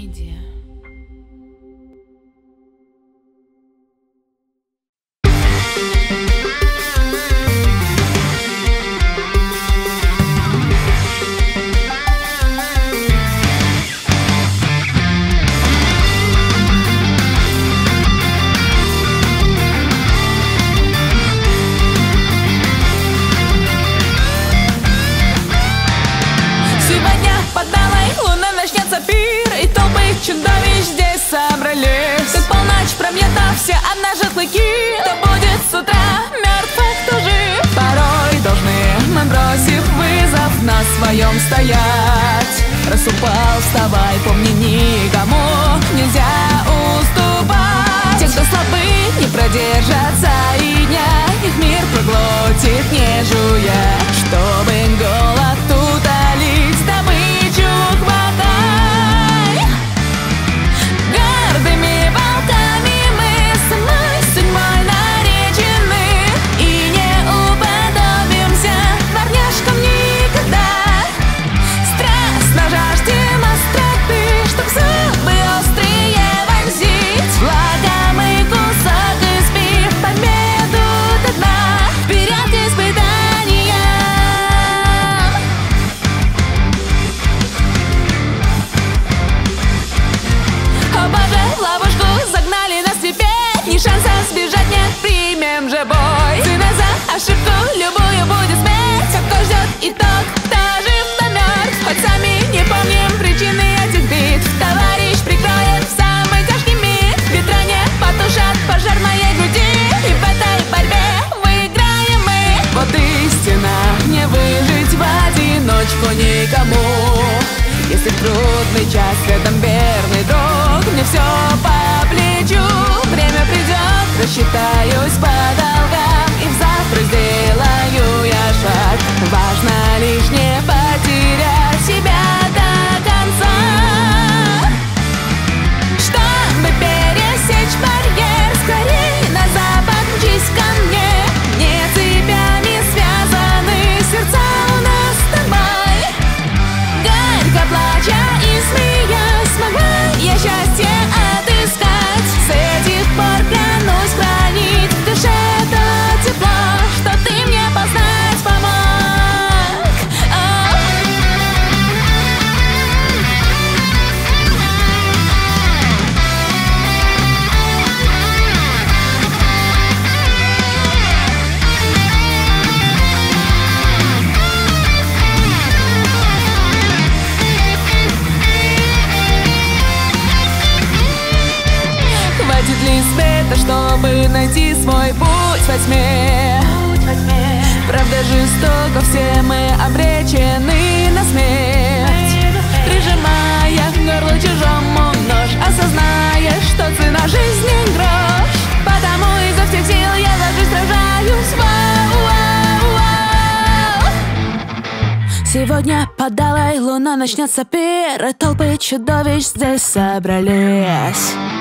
Media. Чудовищ здесь собрались, как полночь промьета все обнажат клыки. Кто будет с утра мертв, а кто жив? Порой должны мы, бросив вызов, на своем стоять. Раз упал, вставай, помни, никому нельзя уступать. Те, кто слабы, не продержатся и дня, их мир проглотит, не жуя. Чтобы голод утолить, добычу хватай. Гордыми волками мы самой судьбой наречены, и не уподобимся дворняжкам никогда. Страстно жаждем остроты, чтоб зубы острые вонзить. Лакомый кусок испив победу до дна, вперед к испытаниям. О боже, в ловушку загнали нас теперь, ни шанса сбежать нет, примем же бой. Цена за ошибку любую будет смерть. А кто ждет итог, кто жив, кто мертв? Хоть сами не помним причины этих битв, товарищ прикроет в самый тяжкий миг. Ветра не потушат пожар моей груди, и в этой борьбе выиграем мы. Вот истина, не выжить в одиночку никому. Если в трудный час рядом верный друг, мне все по плечу. Время придет, рассчитаюсь по долгам, и в завтра сделаю я шаг. Важно лишь не потерять себя до конца. Чтобы пересечь барьер, скорей на запад мчись ко мне. Не цепями связаны сердца у нас с тобой. Горько плача и смеясь, смогла я счастье отыскать. С этих пор клянусь хранить в душе то тепло, что ты мне познать помог. Хватит ли света, чтобы найти свой путь во тьме? Правда жестоко, все мы обречены на смерть. Прижимая к горлу чужому нож, осозная, что цена жизни грош. Потому изо всех сил я ложусь, сражаюсь. Сегодня под алой луной начнется пир, и толпы чудовищ здесь собрались.